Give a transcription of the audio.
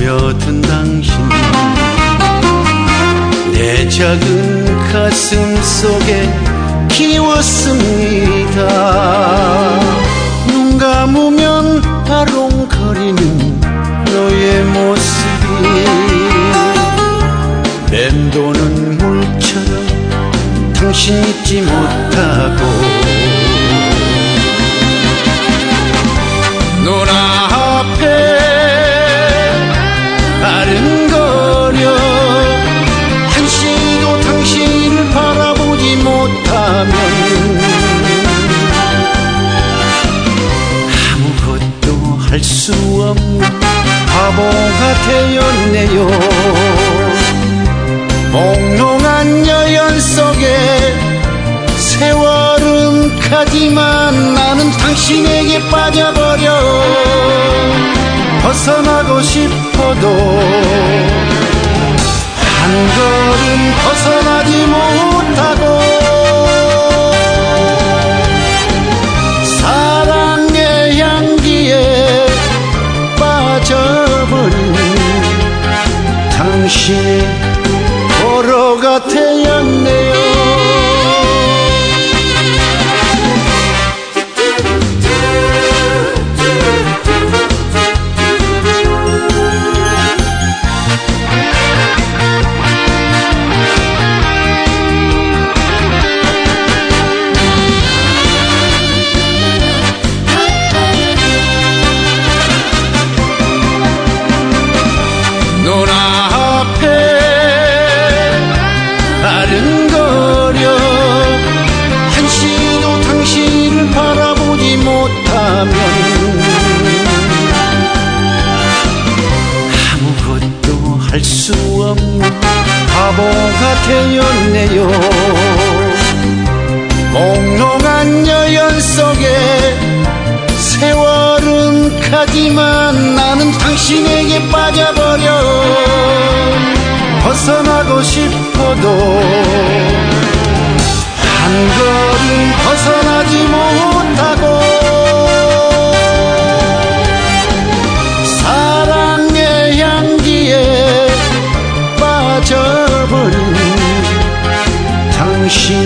스며든 당신, 내 작은 가슴 속에 키웠습니다. 눈 감으면 바롱거리는 너의 모습이 맴도는 물처럼 당신 잊지 못하고, 눈앞에 아른거려 한시도 당신을 바라보지 못하면 아무것도 할 수 없는 바보가 되었네요. 몽롱한 여연 속에 세월은 가지만 나는 당신에게 빠져버려 벗어나고 싶어도 한 걸음 벗어나지 못하고, 사랑의 향기에 빠져버린 당신의 보로가 되었네요. 눈앞에 아른거려 한시도 당신을 바라보지 못하면 아무것도 할 수 없는 바보가 되었네요. 몽롱한 여연 속에 세월은 가지만 나는 당신에게 빠져버려 벗어나고 싶어도 한 걸음 벗어나지 못하고, 사랑의 향기에 빠져버린 당신